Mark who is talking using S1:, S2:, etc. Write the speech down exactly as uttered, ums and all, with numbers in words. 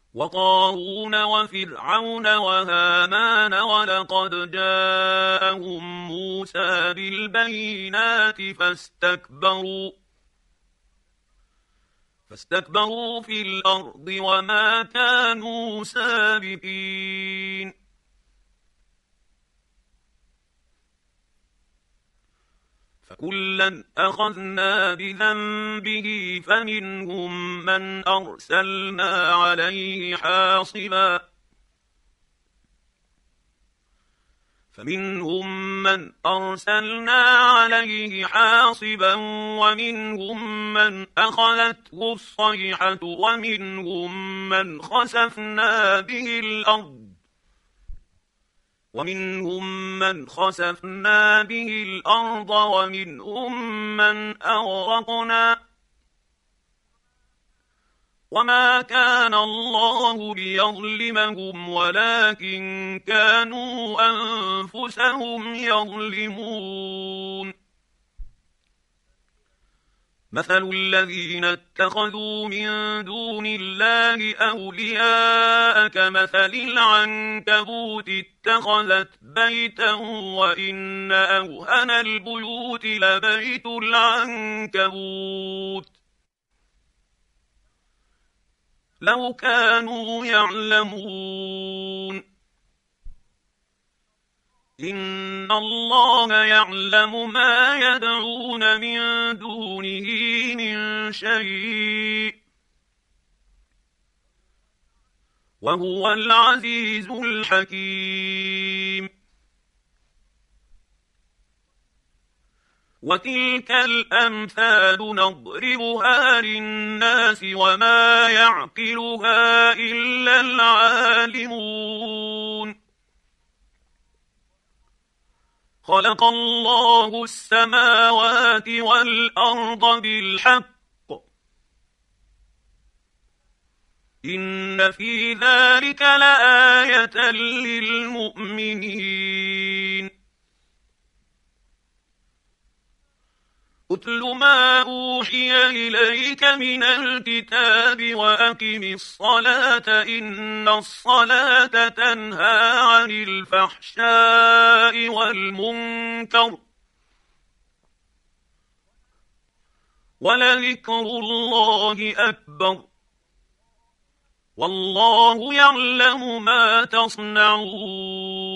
S1: وقارون وفرعون وهامان ولقد جاءهم موسى بالبينات فاستكبروا فاستكبروا في الأرض وما كانوا سابقين. فكلا أخذنا بذنبه فمنهم من أرسلنا عليه حاصبا فمنهم من أرسلنا عليه حاصبا ومنهم من أخذته الصيحة ومنهم من خسفنا به الأرض ومنهم من خسفنا به الأرض ومنهم من أغرقنا وما كان الله ليظلمهم ولكن كانوا أنفسهم يظلمون. مثل الذين اتخذوا من دون الله أولياء كمثل العنكبوت اتخذت بيتا وإن أوهن البيوت لبيت العنكبوت لو كانوا يعلمون. إن الله يعلم ما يدعون من دونه من شيء وهو العزيز الحكيم. وتلك الأمثال نضربها للناس وما يعقلها إلا العالمون. خلق الله السماوات والأرض بالحق إن في ذلك لآية للمؤمنين. أتل ما أوحي إليك من الكتاب وأقم الصلاة إن الصلاة تنهى عن الفحشاء والمنكر ولذكر الله أكبر والله يعلم ما تصنعون.